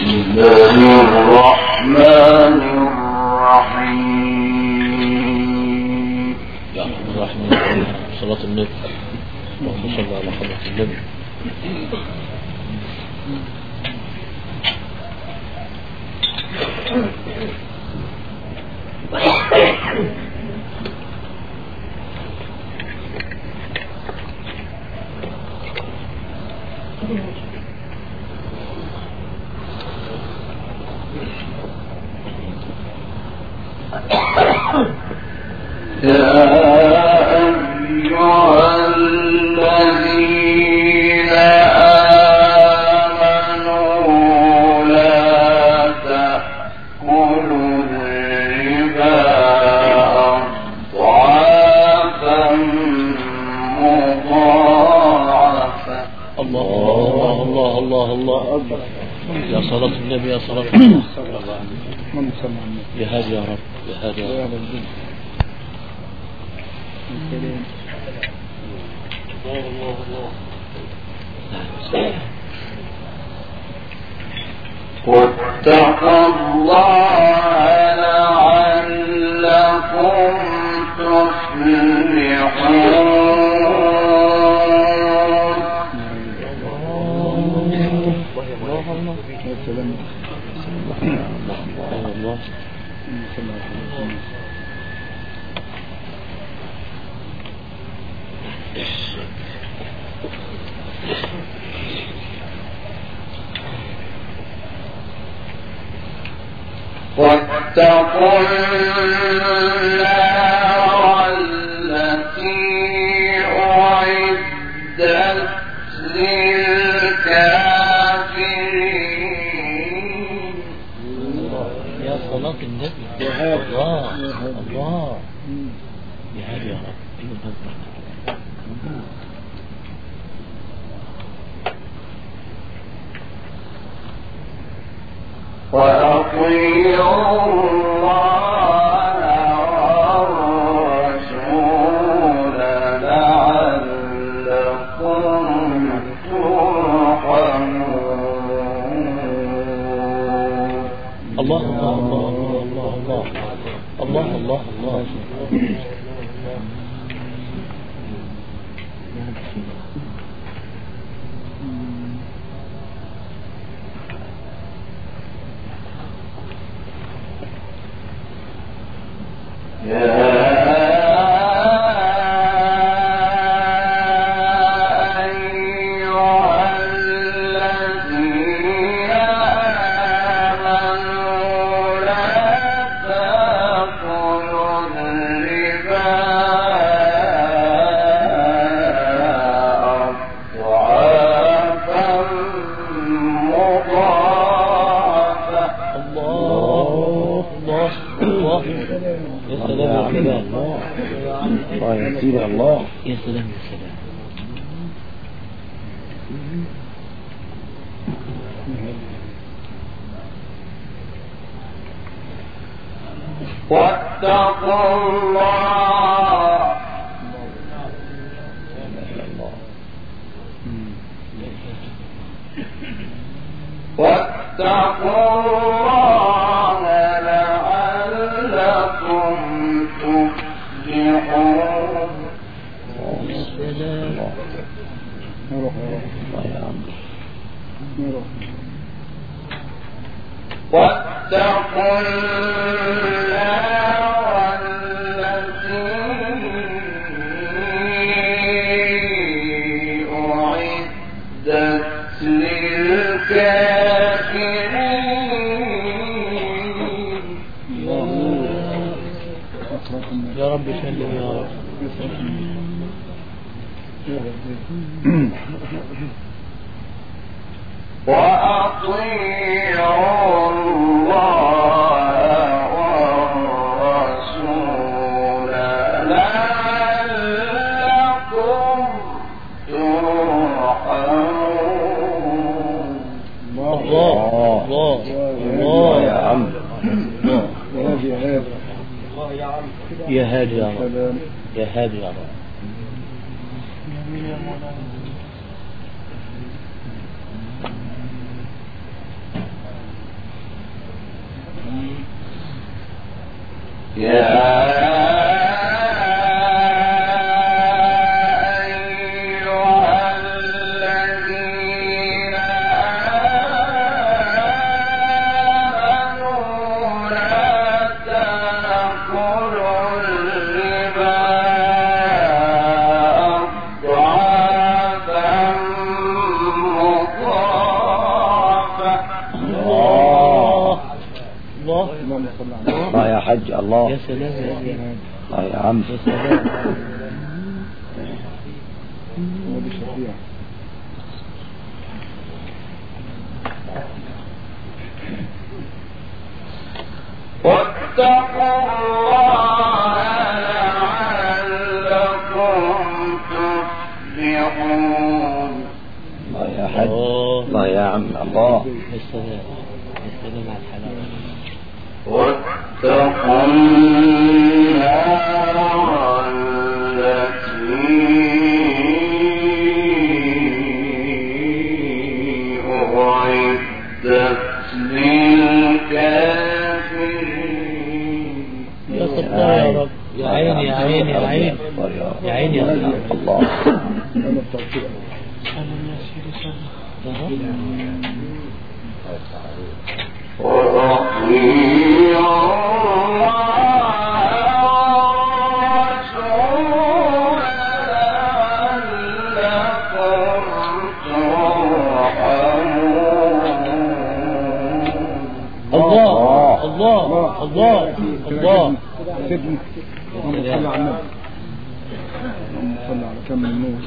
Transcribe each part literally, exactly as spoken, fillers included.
الرحمن الرحيم. يا رحمن الرحيم. صلاة النبي. اللهم صل على حضرة النبي. يا صلاة الله يا هادي يا رب يا هادي يا رب. الله الله واتقوا الله لعلكم تفلحون. واتقوا النار التي أعدت للكافرين. يا صلاة النبي يا الله الله يا هادي يا رب. وأطيعوا الله والرسول لعلكم ترحمون. الله الله الله الله الله الله الله. يا سلام يا سلام. واتقوا الله واتقوا الله لعلكم تفلحون. واتقوا النار التي أعدت للكافرين. يا رب سلم يا رب. وأطيعوا الله والرسول لعلكم ترحمون. الله الله الله يا عم. يا هادي يا رب يا هادي يا رب. الله يا حج الله يا سلام الله يا عم يا سلام واتقوا الله لعلكم تفلحون. الله يا حج الله يا عم الله يا سلام يا سلام على الحلاوة. واتقوا النار التي أعدت للكافرين. يا ستار يا رب يا عيني يا عيني يا عيني يا عيني يا الله. الله الله الله الله. سيدنا اللهم صل على النبي اللهم صل على كامل النور.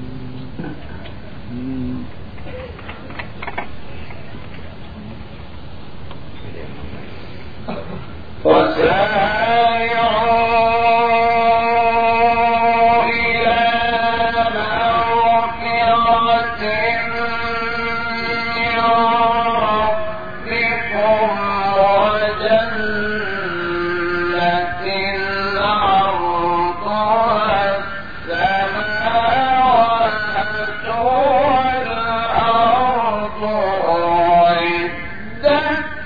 وسارعوا إلى مغفرة من ربكم وجنة عرضها السماوات والأرض أعدت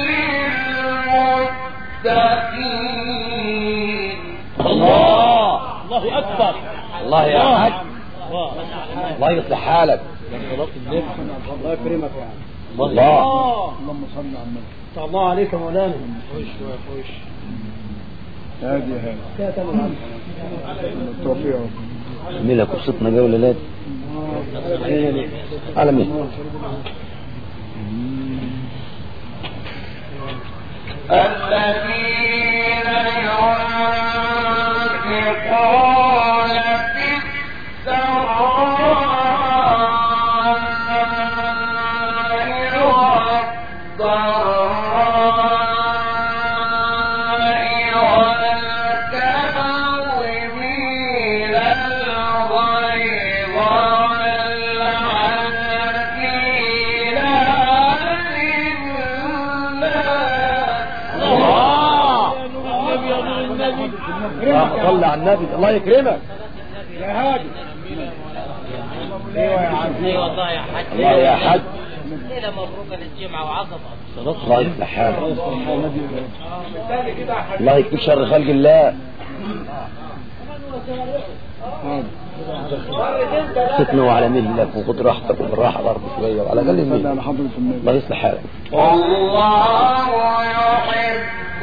للمتقين. الله الله أكبر. الله يا حج الله الله يصلح حالك. صلاة النبي الله يكرمك يا عم. الله اللهم صل على النبي. الله عليك يا مولانا. خش خش. هادي هادي التوفيق يا رب. جميلة قصتنا جولة لاد على مين الذين ينفقون في السراء والضراء والكاظمين الغيظ والعافين عن الناس. صلى على النبي الله يكرمك. يا هادي. ايوه يا عم. اي والله يا حاج. الله يا حج ليله مبروكه للجمعه وعظمه. الله يصلح حالك. الله يكفي شر خلق الله. ستنا وعلى مهلك وخد راحتك وبالراحة برضه شوية وعلى الأقل صل المهل. على حضرة النبي. الله يصلح حالك. والله يحب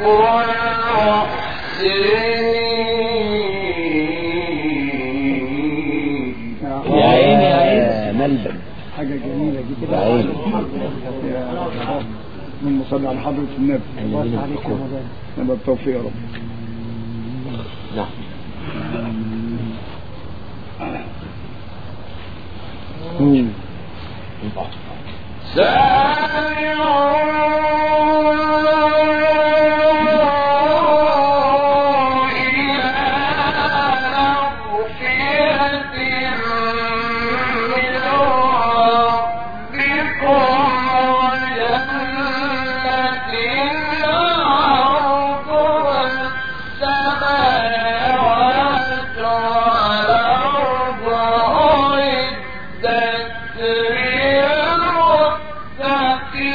المحسنين. يا عيني يا عيني. ملبن حاجة جميلة جدا. يا عيني. اللهم صل على حضرة النبي. نبقى التوفيق يا رب. نعم. مم. سارعوا إلى مغفرة من ربكم وجنة عرضها السماوات والأرض أعدت للمتقين.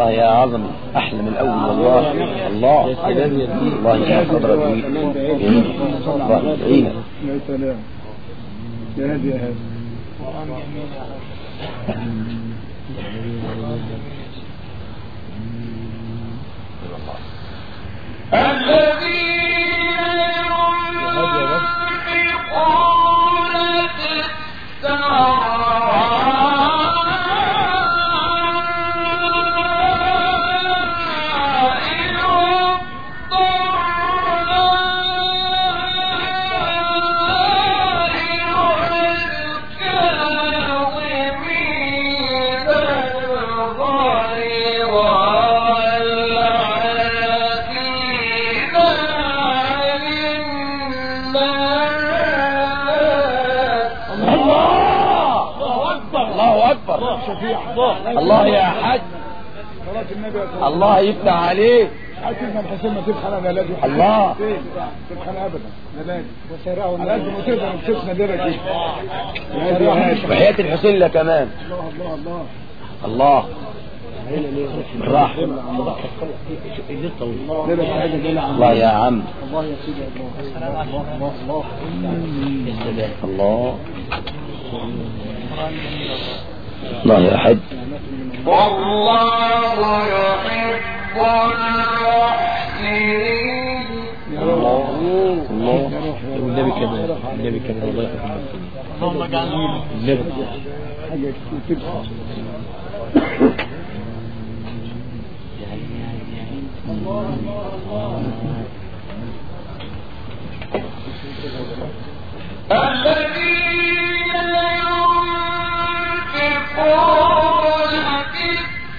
الله يا عظمي أحلى من الأول والله. الله الله يا قدر الله يعينك. يا سلام يا هادي يا هادي. الله يا حاج الله يفتح عليك. حسنا الحسين ما تبخل انا لازم الله تبخل ابدا لا لازم لازم وتقدر تشوفنا درجه وحياة الحسين لا كمان. الله الله الله بالراحة. الله يا عم الله يا سيدي الله الله الله الله الله يا حج. والله يحب المحسنين. الله الله والنبي كمان النبي كمان الله يحب اللهم اجعلنا النبي حاجه تبقى الذين ينفقون في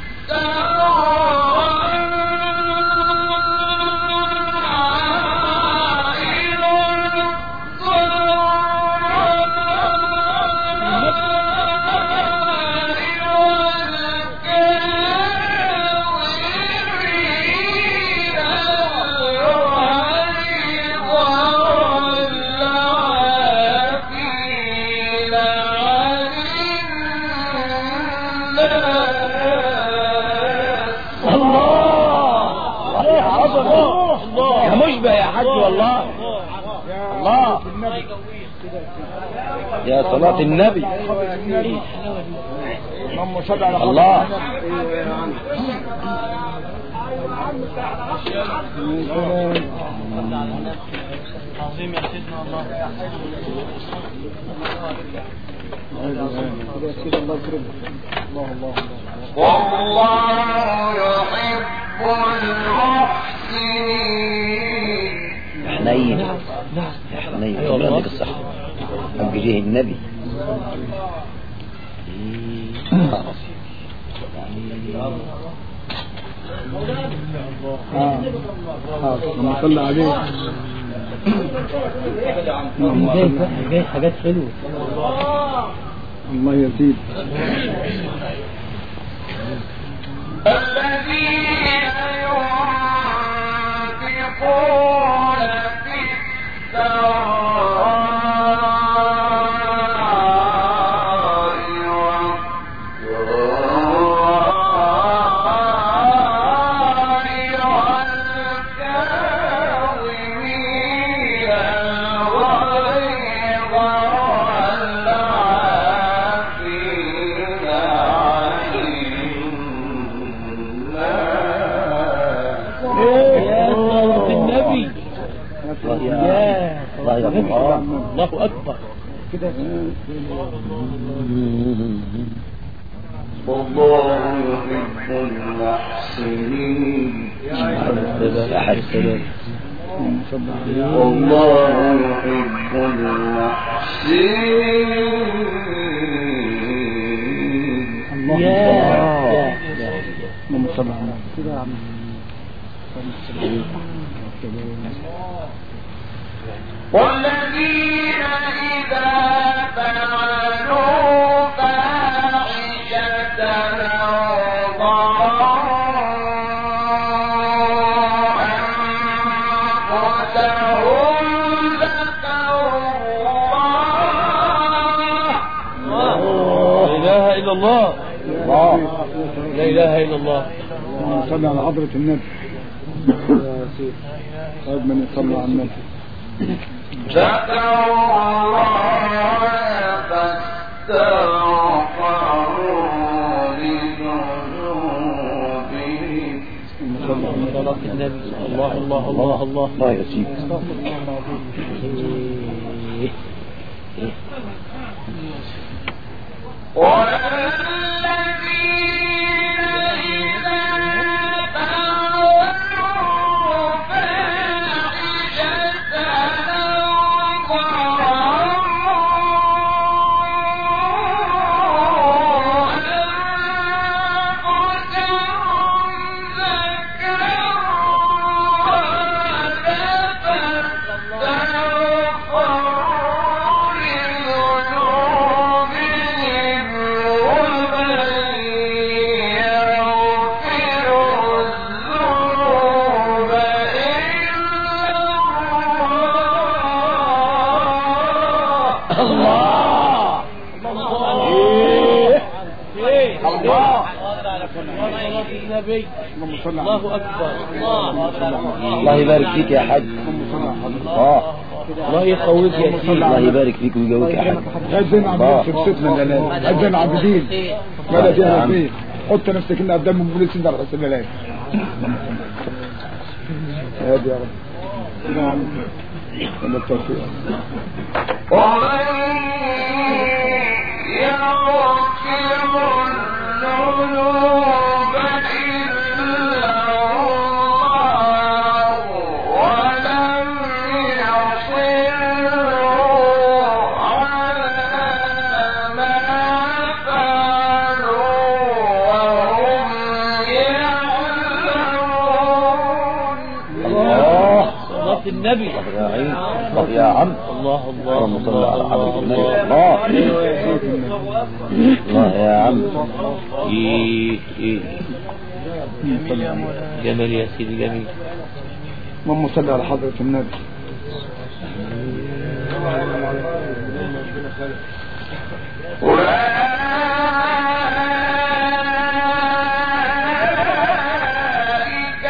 يا مشبه يا حج والله. الله يا صلاة النبي. اللهم صل على الله عظيم يا سيدنا الله. والله يحب المحسنين. حنين يا حنين الله يديك الصحة حق جه النبي. اللهم صل عليه. جاي حاجات حلوة. الله يزيد. الذين ينفقون في الله أكبر كده. والله يحب المحسنين. يا حج والله يحب المحسنين. يا اللهم صل على كده يا عم. والذين إذا فعلوا فاحشة أو ظلموا أنفسهم ذكروا الله. لا إله إلا الله. الله لا إله إلا الله. اللهم صل على حضرة النبي. طيب من يصلي على النبي. ذكروا الله فاستغفروا لذنوبهم. صلاة النبي. الله الله الله الله الله يسيب. والذين إذا فعلوا فاحشة الله أكبر. الله يبارك فيك يا حاج. الله الله يقويك يا سيدي. الله يبارك فيك ويقويك يا حاج. عايزين عبدين في بسيطنا الليلة. عايزين عبدين ماذا فيها فيه. حط نفسك إنها قدام البوليس انت على رسول الله. هادي يا رب. نعم التوفيق. ومن يغفر الذنوب إلا الله ولم يصروا على ما فعلوا وهم يعلمون. الله صلاة النبي. يا عين. طب يا عم. الله الله اللهم صل على حضرة النبي. الله الله يا عم. إيه إيه جميل يا سيدي جميل. اللهم صل على حضرة النبي. أولئك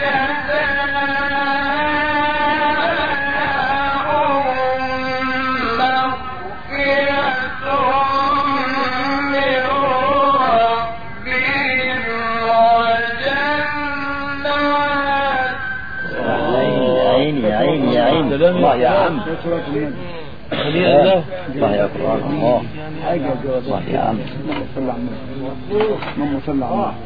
جزاؤهم مغفرة من ربهم وجنات. يا عين يا عين يا عين. الله يا عم. الله يا قرآن. الله الله يا عم. اللهم صل على النبي. اللهم صل على النبي.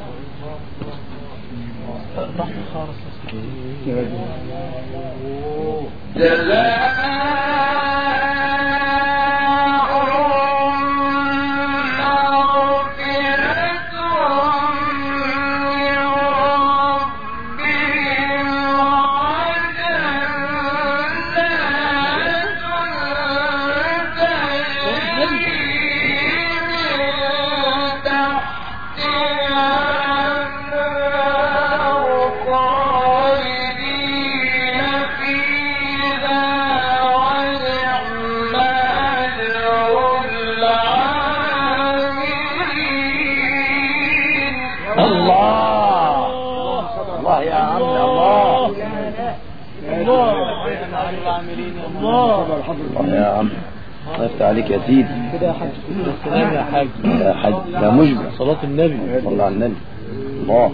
الله يا عم. الله يفتح عليك يا سيدي. كده يا حاج. السلام يا حاج. يا حاج يا مجبر. صلاة النبي. صلى على النبي. الله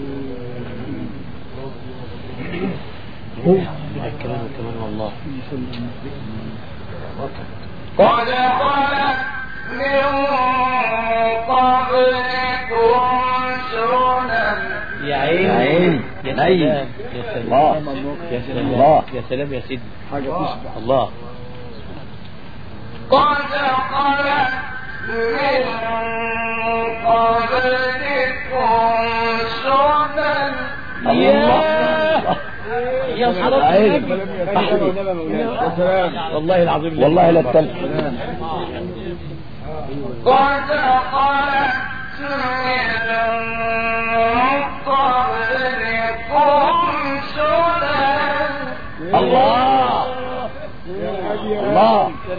الكلام كمان والله. قد خلت من قبلكم سنن. يا عين يا عين. يا نعيم. سلام يا سلام الله يا سلام الله. يا سلام يا سيدي. حاجة تشبع. الله. قد خلت من قبلكم سنن. الله يا صلاة عين. النبي. يا سلام. والله العظيم والله لا التلف. قد خلت من قبلكم سنن. الله الله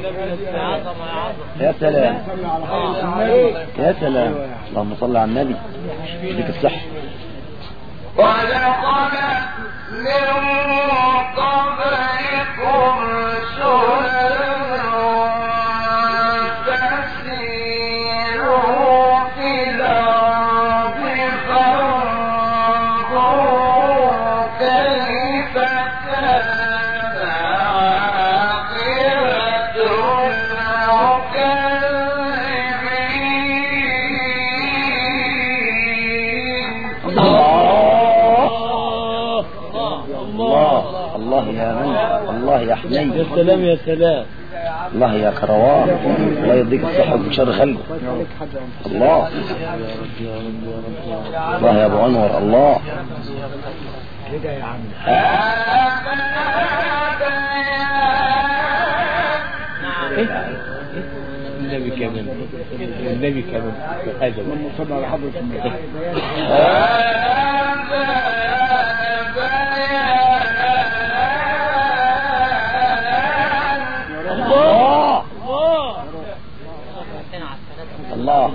يا سلام يا سلام. اللهم صل على النبي. يديك الصحة. قد خلت من قبلكم سنن فسيروا في الأرض فانظروا كيف كان الله يا من الله يا حنين يا سلام يا سلام الله يا كروان الله يديك الصحة من شر خلقه الله الله يا ابو انور الله كده يا عم النبي كمان النبي كمان هذا اللهم صل على حضرة النبي الله الله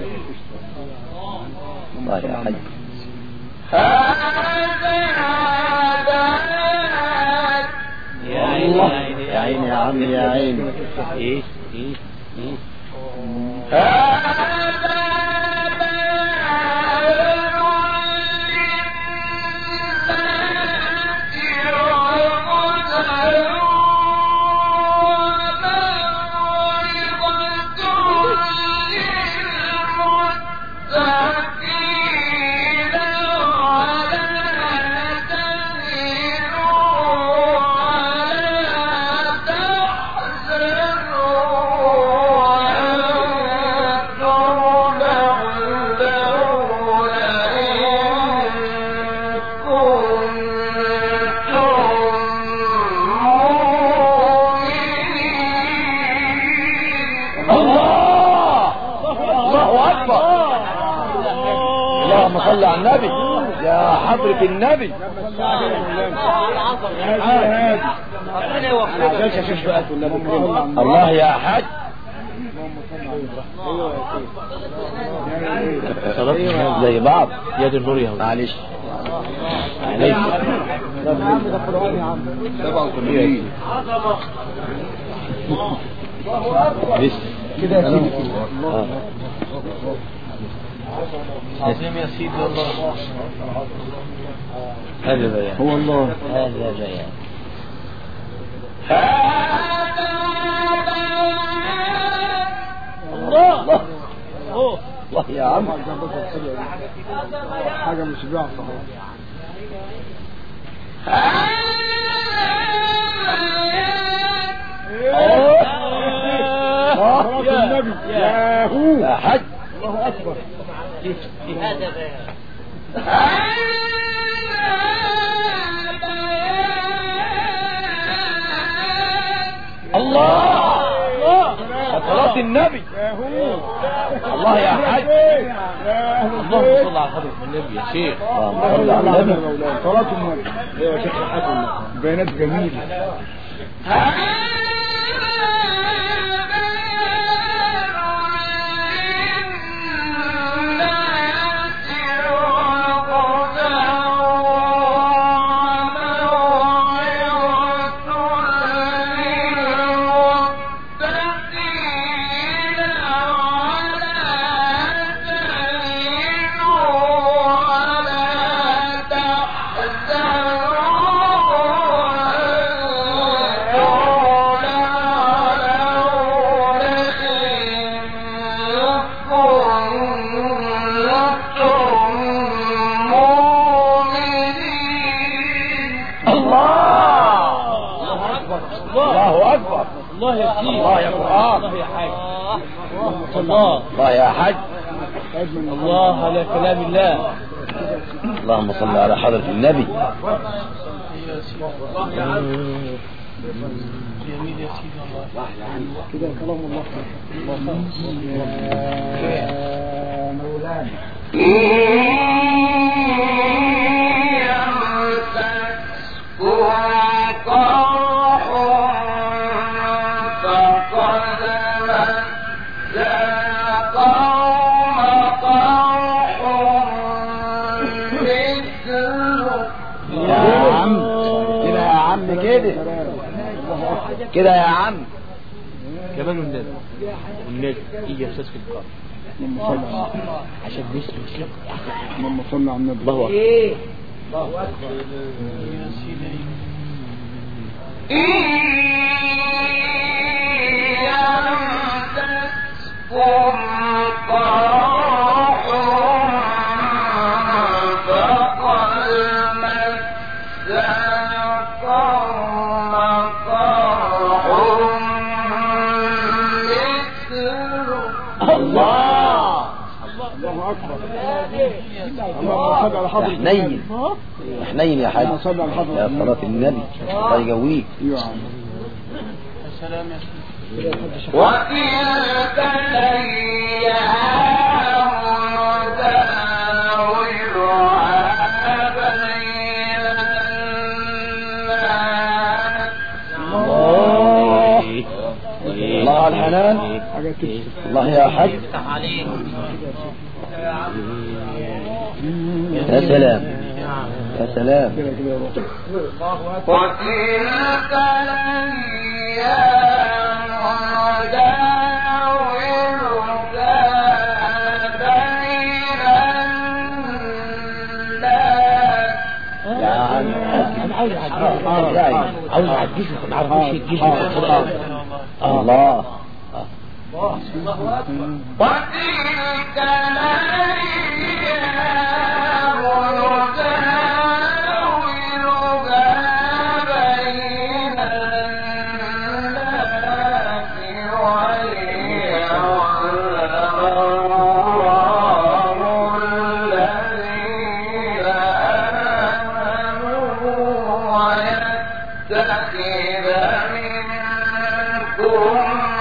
الله يا حي يا عيني يا عيني يا عمي يا عيني ايه ايه ايه صلى على النبي يا حضرة النبي الله يا حاج زي بعض يد النور يا معلش معلش سبعة وثمانين لسه كده يا سيدي عظيم يا سيدي والله هذا بيان هو الله هذا بيان الله الله الله يا عم حاجة مش بيعصى صلاة النبي يا هو يا حج الله أكبر هذا بيان الله صلاة النبي يا هو الله يا حج يا أهل اللهم البيت صل على حضرة النبي يا شيخ اللهم صل على النبي صلاة النبي يا شيخ الحسن بيانات جميلة الله أكبر الله يا سيدي الله يا قرآن الله يا حاج الله الله يا حج الله على كلام الله اللهم صل على حضرة النبي جميل يا سيدي والله كده كلام الله يا مولانا مثل كده يا عم. كمان والنبي والنبي إيه يا أستاذ في القرن اللهم صل على عشان نسلك سلك اللهم صل على النبي. الله أكبر. ايه يا سيدي الله الله اكبر. اللهم صل على حضرة حنين حنين يا حاج اللهم صل على حضرة يا صلاة النبي الله يقويك. ايوه يا عم. السلام يا سيدي. وتلك الأيام نداولها بين الناس. الله الله على الحنان. حاجة تكسب. الله يا حاج افتح عليك. يا سلام يا سلام. كده كده يا روح. وتلك الأيام نداولها بين الناس. يا عم أنا عاوز أعجزك عاوز أعجزك ما أعرفش الجيش الله. وتلك الأيام نداولها بين الناس وليعلم الله الذين آمنوا ويتخذ منكم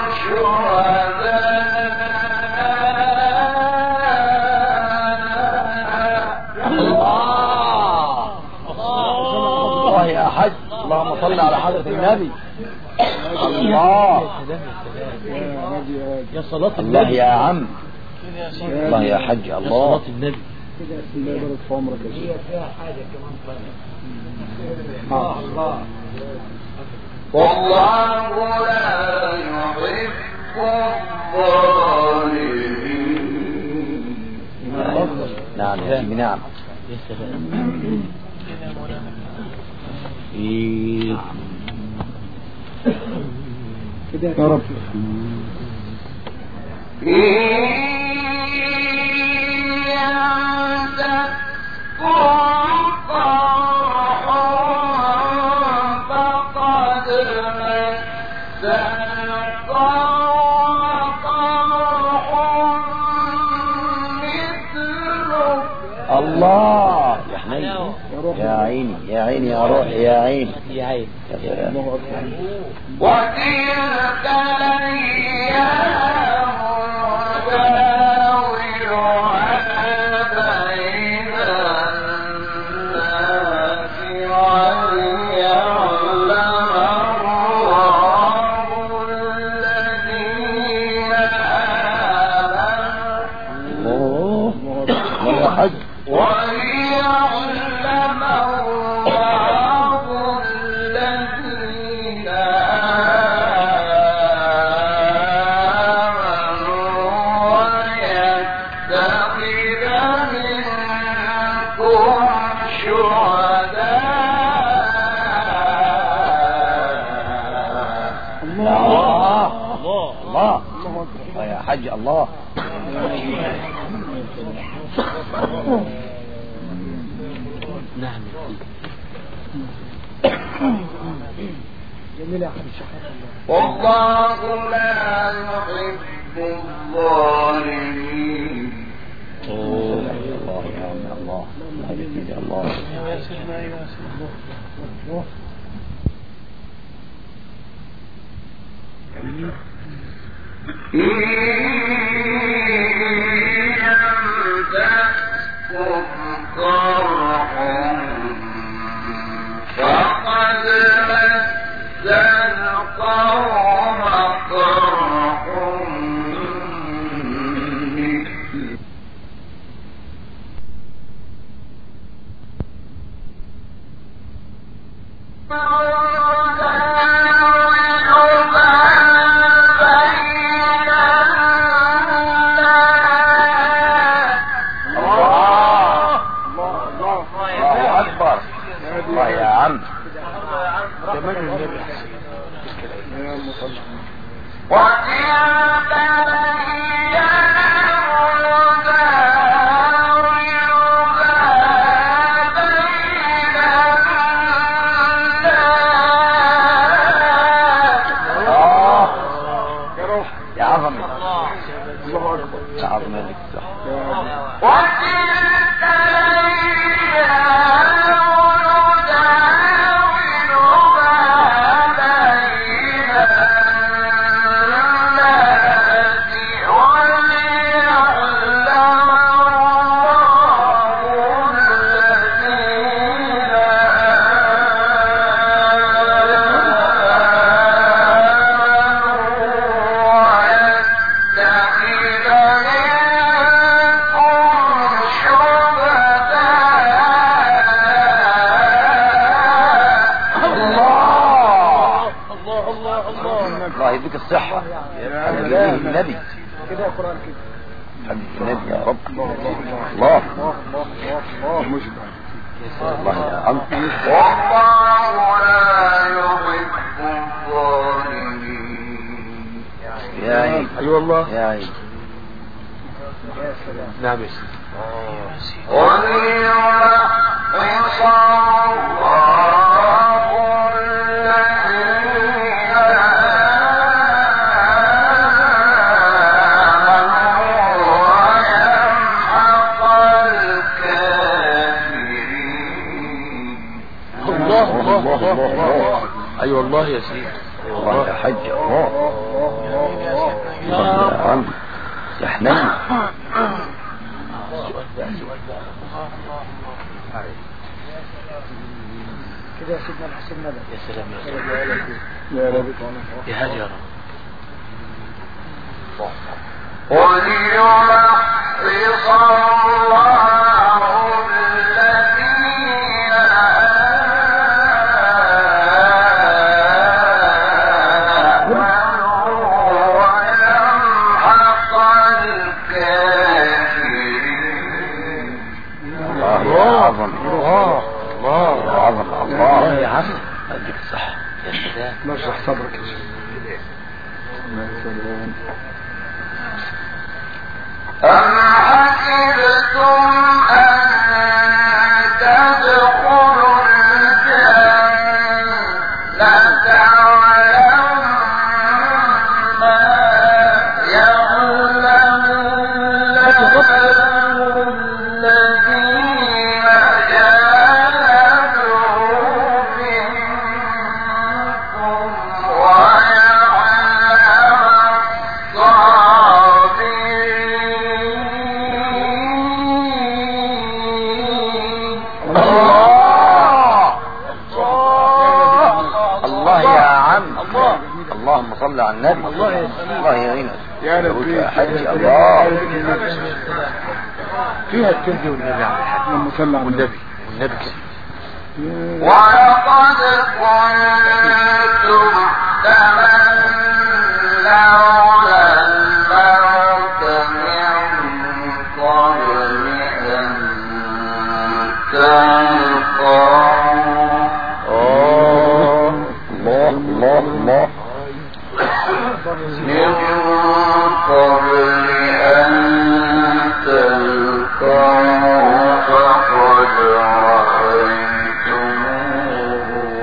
الله يا حج اللهم صل على حضرة النبي. الله يا هادي يا هادي. يا صلاة الله النبي يا عم. كده يا سيدي. الله يا حج يا الله. صلاة النبي. الله يبارك في عمرك يا شيخ. والله لا يحب الظالمين. نعم يا سيدي نعم. يا سلام. كده يا مولانا. إيه. يا رب. الله يا حنين يا روح. يا عيني يا عيني يا روحي يا عيني يا عين. يا سلام. الله اكبر. وتلك الأيام نداولها بين الناس وليعلم الله الذين آمنوا الله الله يا حج. وليعلم الله الذين آمنوا ويتخذ منكم شهداء. الله الله. الله الله يا حج الله. نعم. جميل يا حبيبي. والله لا يحب الظالمين. الله يا عم الله الله يا سيدي الله. يا سيدنا يا سيدنا. فقد مس القوم قرح مثله. الله أكبر. عظم لك صح. وتلك الأيام الصحة حبيبي النبي كده يا قرآن كده حبيبي النبي يا رب. الله الله الله الله مشبع الله يا عم. والله لا يحب الظالمين. يا عين اي والله يا عين. يا سلام. نعم يا سيدي. وليمحص الله الذين آمنوا ويمحق الكافرين. الله الله الله الله. اي والله يا سيدي. الله يا حج. الله الله يا عم يا حنين. كده يا سيدنا الحسن ندى. يا سلام يا سلام يا رب يا هادي يا رب. وليمحص الله الذين آمنوا ويمحق الكافرين. الله يا عظم. الله الله يا عظم. الله يا عم اديك الصحة. يا سلام. نشرح صدرك يا شيخ. يا سلام. أم حسبتم أن تدخلوا الجنة ولما يعلم الذين جاهدوا منكم ويعلم الصابرين. الله يا عم. اللهم صل على النبي. الله يعينك يا ربي يا حج. الله فيها التربية والنبي على الحق اللهم صل على النبي. والنبي كده. ولقد كنتم تمنون الموت من قبل أن تلقوه. الله الله الله. من قبل أن تلقوه فقد رأيتموه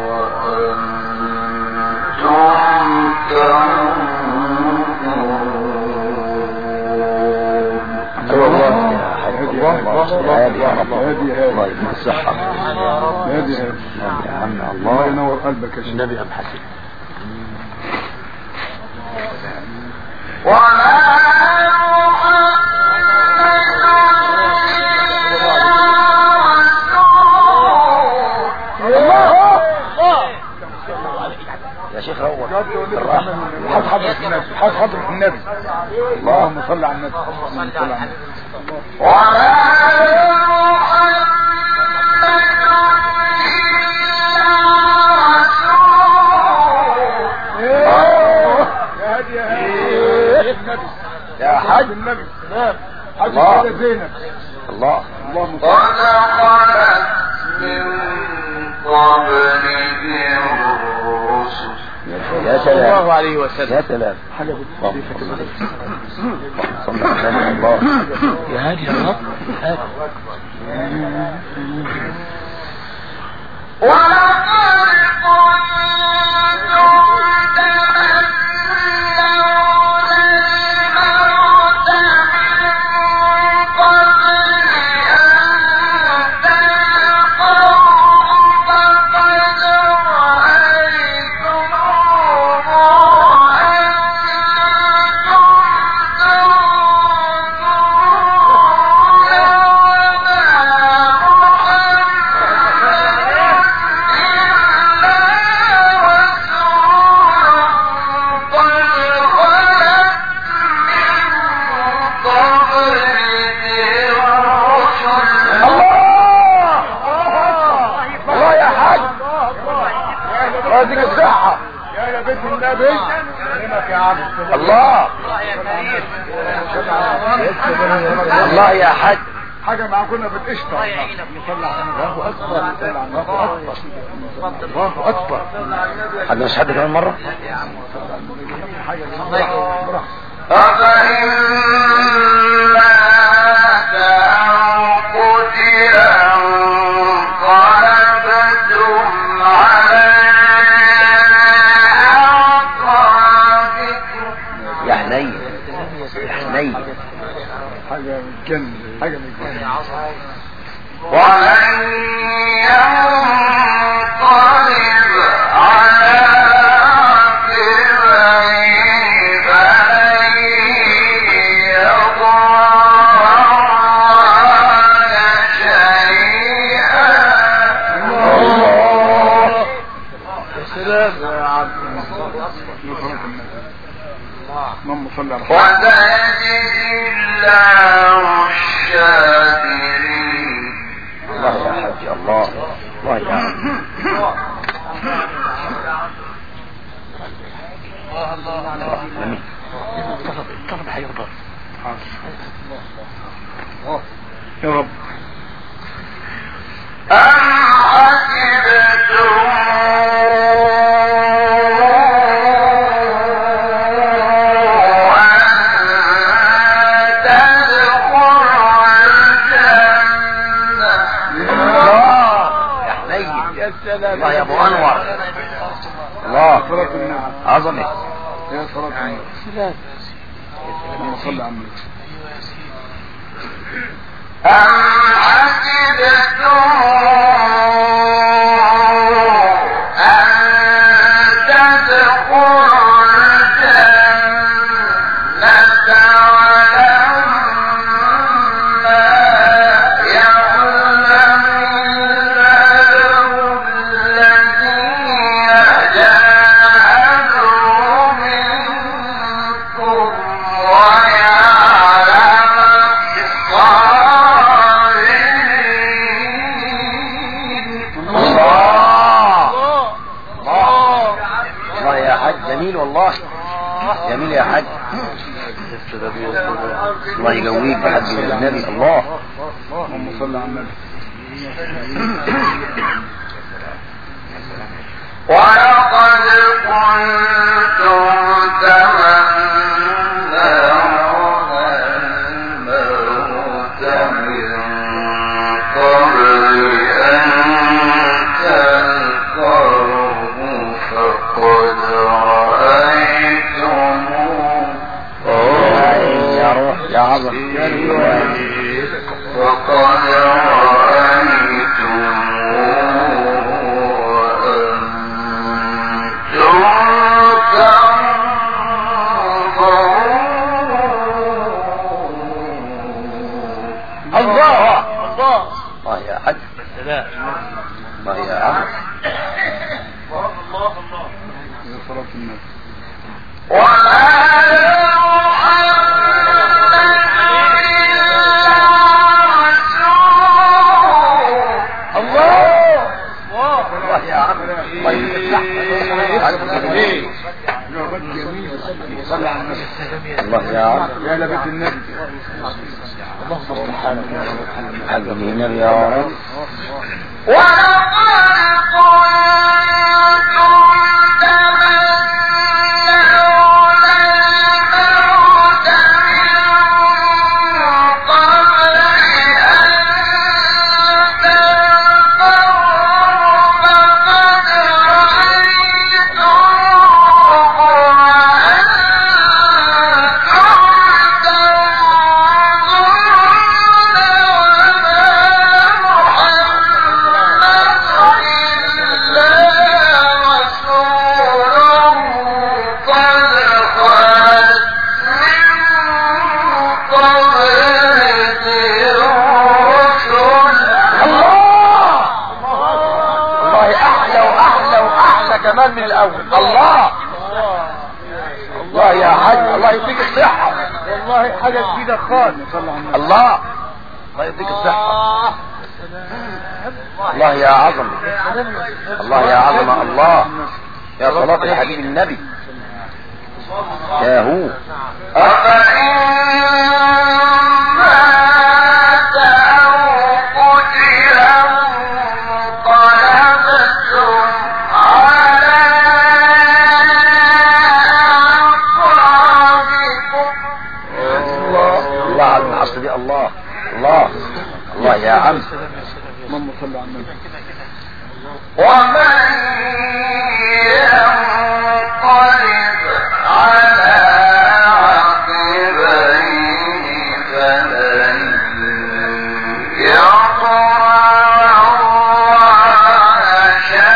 وأنتم تنظرون. الله يا حج. الله هادي يا رب. هادي هادي. الله يديك الصحة. هادي هادي. يا عم. الله الله ينور قلبك يا شيخ. النبي أم حسن. وما يا شيخ روح بالراحة. حد حضرة النبي. حد حضرة النبي. اللهم صل على النبي. اللهم صل على النبي. يا حج النبي. حج الله. السيدة زينب. الله. اللهم صل. قد خلت من قبلهم الرسل. يا سلام. الله عليه وسلم. يا سلام. حاجة اللهم صل على النبي. الله. يا هادي يا رب. هادي. ولقد كنتم تمنون الموت النبي كلمك يا عم الله الله يا حاج حاجة مع كنا بالقشطة نصلي على الله أكبر الله أكبر الله أكبر حد مش حد كمان مرة أفإن مات أو قتل انقلبتم على أعقابكم يا حنين يا حنين حاجة من الجنة حاجة من الجنة ومن ينقلب على عقبيه فلن يضر شيئا يا سلام يا عبد اللهم صل على وسيجزي الله الشاكرين الله يا حاج الله الله يا حاج جميل طلب حيرضى يا رب أم حسبتم الله يا ابو انور الله عظمه يا صلاة النبي اللهم صل على النبي أم حسبتم أن تدخلوا الجنة ولما يعلم الله الذين جاهدوا منكم ويعلم الصابرين. الله الله يا حاج جميل والله جميل يا حاج الله يقويك بحق النبي الله اللهم صل على النبي ولقد كنتم تمنون الموت من قبل أن تلقوه فقد رأيتموه يا روح يا عظم فقد رأيتموه وأنتم تنظرون. الله الله الله يا حج الله يا عم يا صلاة النبي وما الله يا عم الله يفتح يا رب جميل صل على النبي الله يا عم يا لبيت النبي اللهم سبحانك يا رب حق النبي يا رب ولقد كنتم تمنون الموت من قبل أن تلقوه فقد رأيتموه كمان من الاول الله الله يا حاج الله يديك الصحة والله حاجة جديدة خالص الله الله يديك الصحة الله يا عظم الله يا عظمة الله يا صلاة الحبيب النبي يا هو أفإن مات أو قتل انقلبتم على أعقابكم. الله الله على العصر دي. الله الله الله يا عم. اللهم صل على النبي. ومن ينقلب على عقبيه فلن يضر الله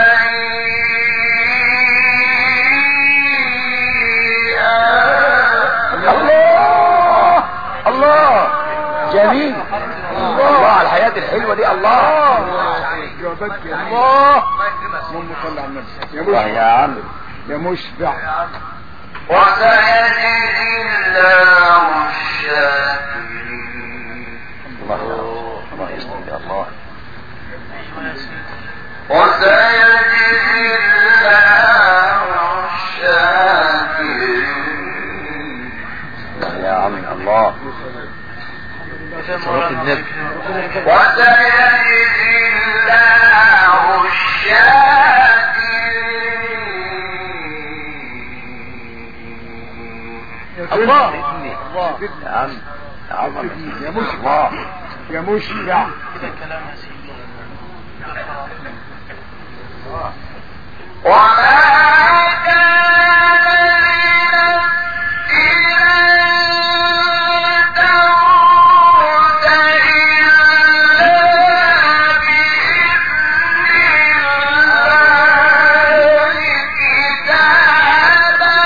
شيئا. الله الله جميل. الله على الحياة الحلوة دي. الله جوابك يا الله. اللهم صل على النبي. يا الله يا مشفع عم. يا مشفع. وسيجزي الله الشاكرين. الله يا عم. الله يسلمك يا الله. وسيجزي الله الشاكرين. الله يا عم. الله صلاة النبي. وسيجزي الله الشاكرين. الله الله يا عم يا عم. يا مشفع يا مشفع. وما كان لنفس أن تموت إلا بإذن الله كتابا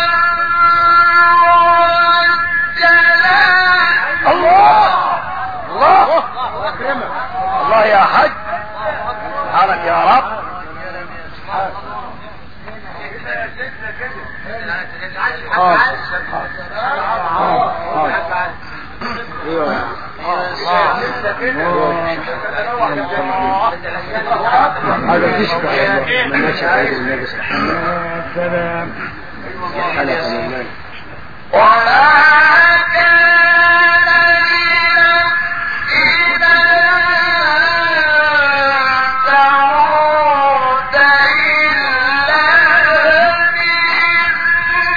مؤجلا. الله الله الله يا حج. سبحانك يا رب. هذا تشفع والله. من نشأ عيد النبي صلى الله عليه وسلم. سلام. حلف الله. وما كان لنفس أن تموت إلا بإذن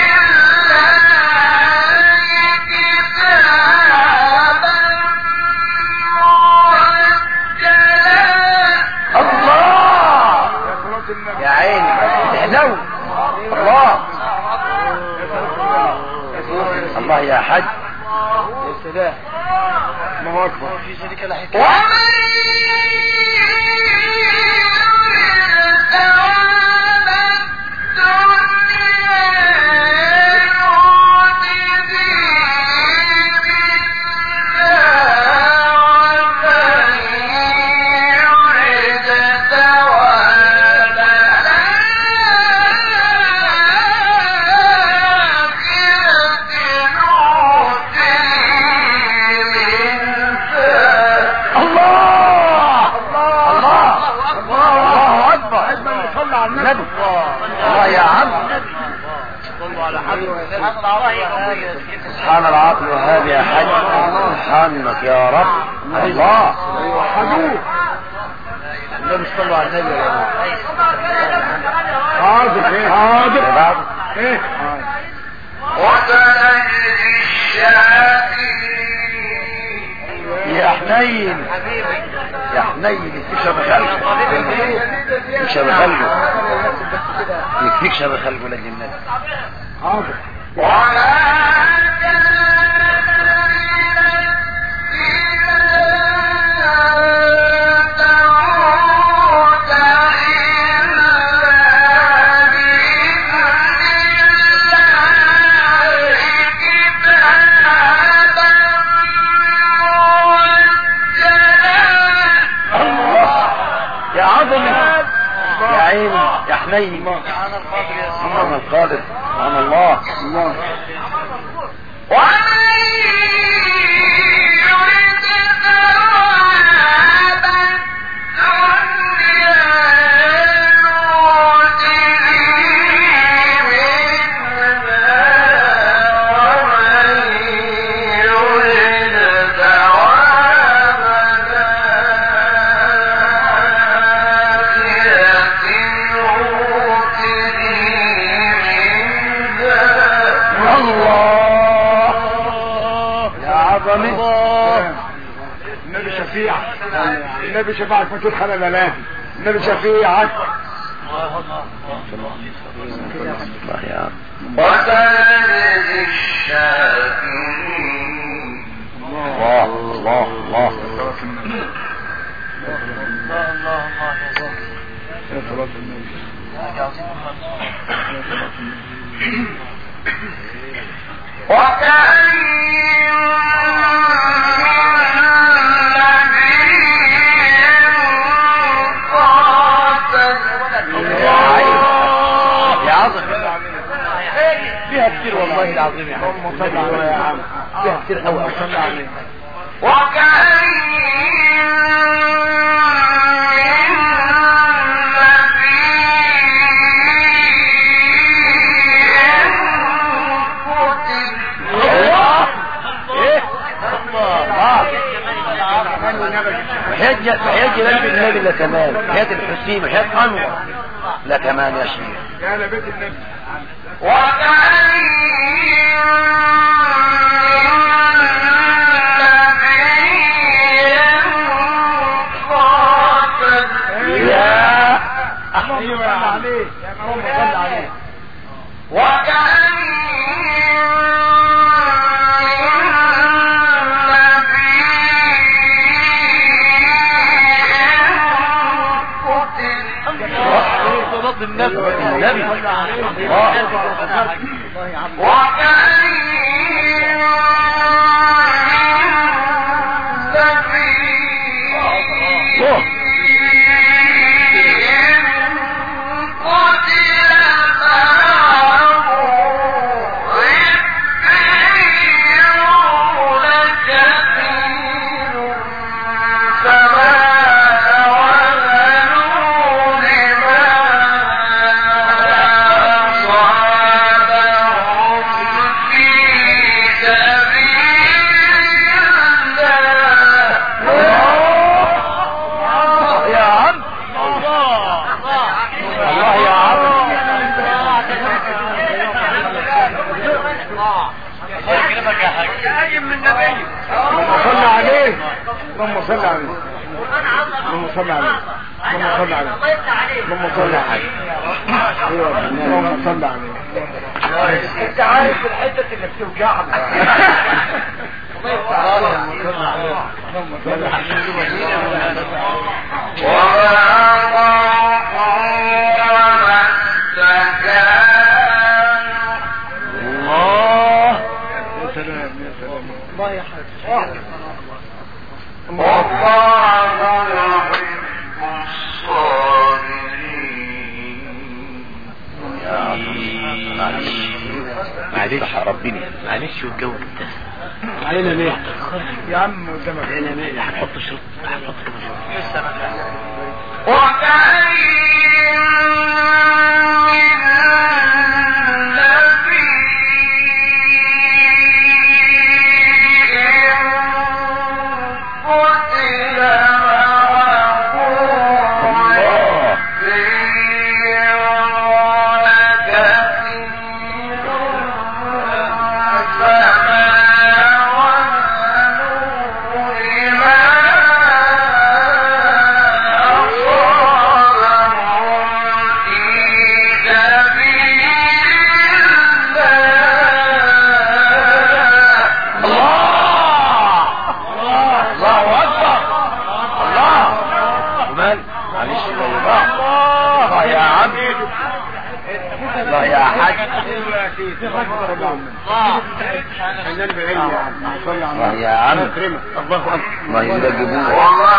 الله كتابا مؤجلا. الله يا عيني تحلو. الله الله يا حج. يا سلام. الله أكبر. في ذلك لحكمة. ومن يرد ثواب الدنيا نؤته منها، ومن يرد ثواب الآخرة نؤته منها. الله الله الله اكبر. صلى على النبي. الله يا عم. سبحان العاقل وهذا يا حج. سبحانك يا رب. الله وحدوه. النبي صلى الله عليه وسلم. حاضر ايه حاضر ايه. وسنجزي الشاكرين. يا حنين يا حنين يكفيك شر خلقه. يكفيك شر خلقه. يكفيك شر خلقه لأجل النبي. حاضر. وما كان حنين. سبحان القادر. سبحان الله. الله. ومن يرد ثواب الدنيا نؤته منها، عظمه. النبي شفيعك، النبي شفيعك ما تدخل بلادي، النبي شفيعك. الله يا وسجد الشاكرين. الله الله الله. الله الله الله يا صلاة النبي. يا عظم فيها كتير والله العظيم يا عم. صل عليه يا عم. فيها كتير قوي. صل عليه. وحياة جلال النبي لا كمان، وحياة الحسين وحياة أنور لا كمان يا شيخ. يا لبيت النبي. يا ايوه يا عليه يا اللهم صل عليه. صلاة النبي النبي اللهم صل عليه اللهم صل عليه اللهم صل عليه اللهم صل عليه اللهم صل عليه. انت عارف الحتة اللي بتوجعنا. اللهم صل الله. يا سلام يا سلام. الله يا حبيبي. معلش ربنا معلش والجو كده علينا ليه يا عم قدامك؟ علينا ليه؟ هنحط شرط هنحط لسه الله يا عم. الله أكبر. الله يجيبوه.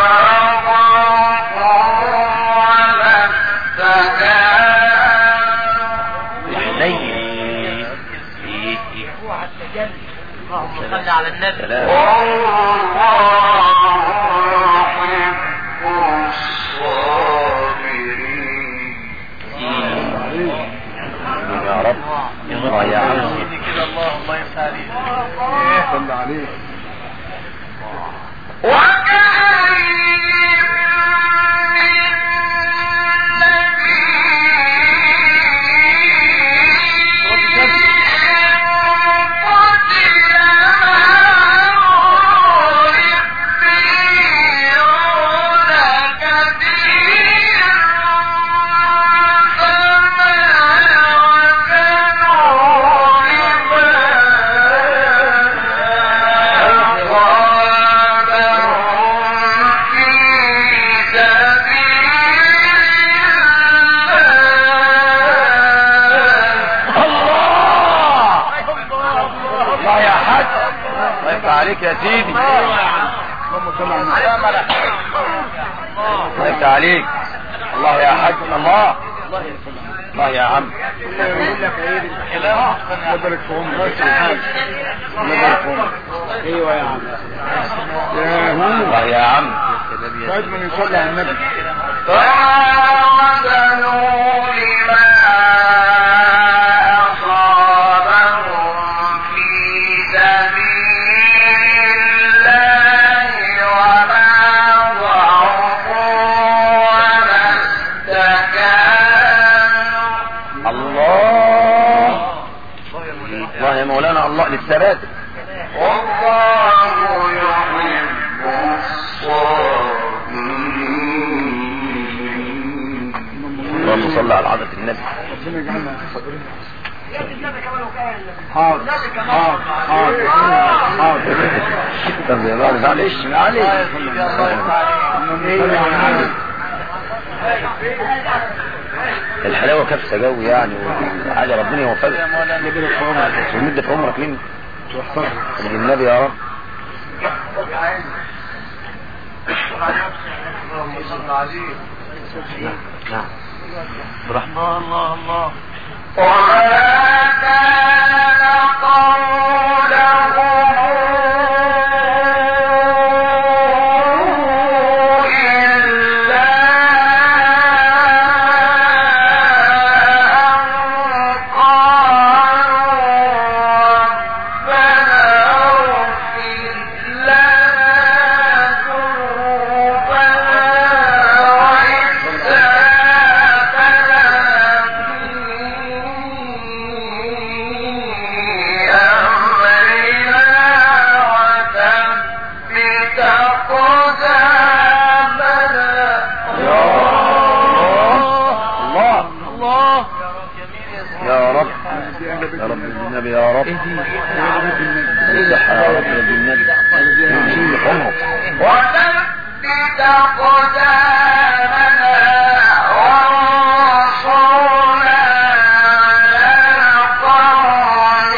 يا حنين. اللهم صل على النبي. يا رب الله يا عم. كده الله الله يفتح عليك. صل عليه. الله يفتح عليك يا سيدي. اللهم صل على النبي. الله يفتح عليك. الله يا حاج. الله الله يا عم. يقول لك عيد الكلام يبارك في عمرك يبارك في عمرك. ايوه يا عم يا هو الله يا عم. لازم نصلي على النبي. فاعتزلوا لما أصابهم في سبيل الله وما ضعفوا وما استكانوا. الله الله يا مولانا. الله للثبات. والله يحب الصابرين. اللهم صل على حضرة النبي. ربنا يجعلنا حاضر حاضر حاضر حاضر. طب يا راجل معلش معلش. الحلاوة كبسة جو يعني وحاجة ربنا يوفقك ومدة في عمرك لين النبي يا رب. نعم برحمة الله الله. وما كان قولهم إلا أن قالوا ربنا اغفر لنا ذنوبنا وإسرافنا يا رب النبي يا رب. الصحة يا رب بالنبي. وثبت أقدامنا وانصرنا على القوم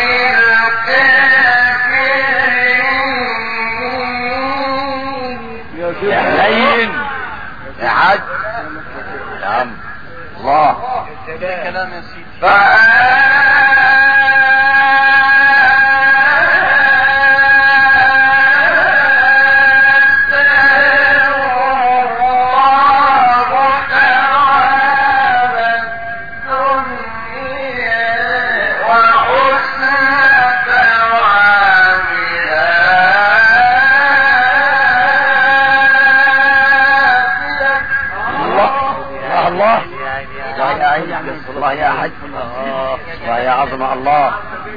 الكافرين. يا حنين يا حاج يا عم. الله كلام يا سيدي. الله يا حج. الله يا عظمة. الله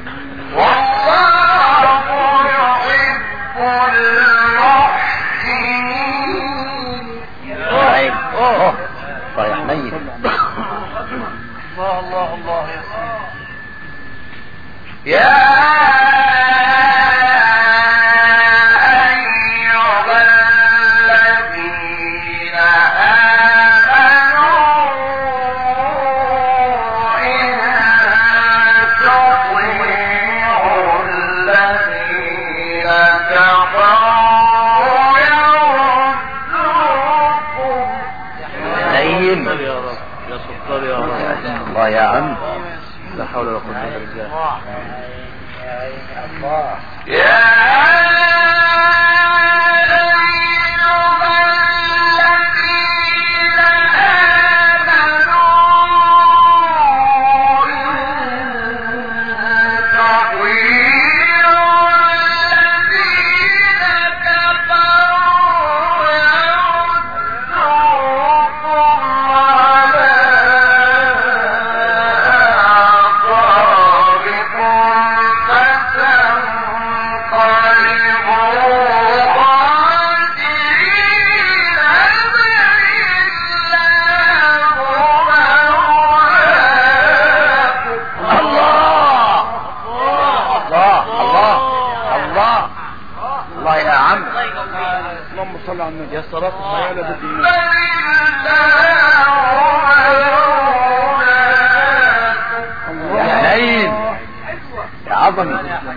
والله يحب المحسنين. الله يا حنين. الله الله الله يا سيدي. يا الله يا عم. لا حول ولا قوة إلا بالله. الله يا يا صلاة الصلاة بالدين. يا حنين يا عظمي.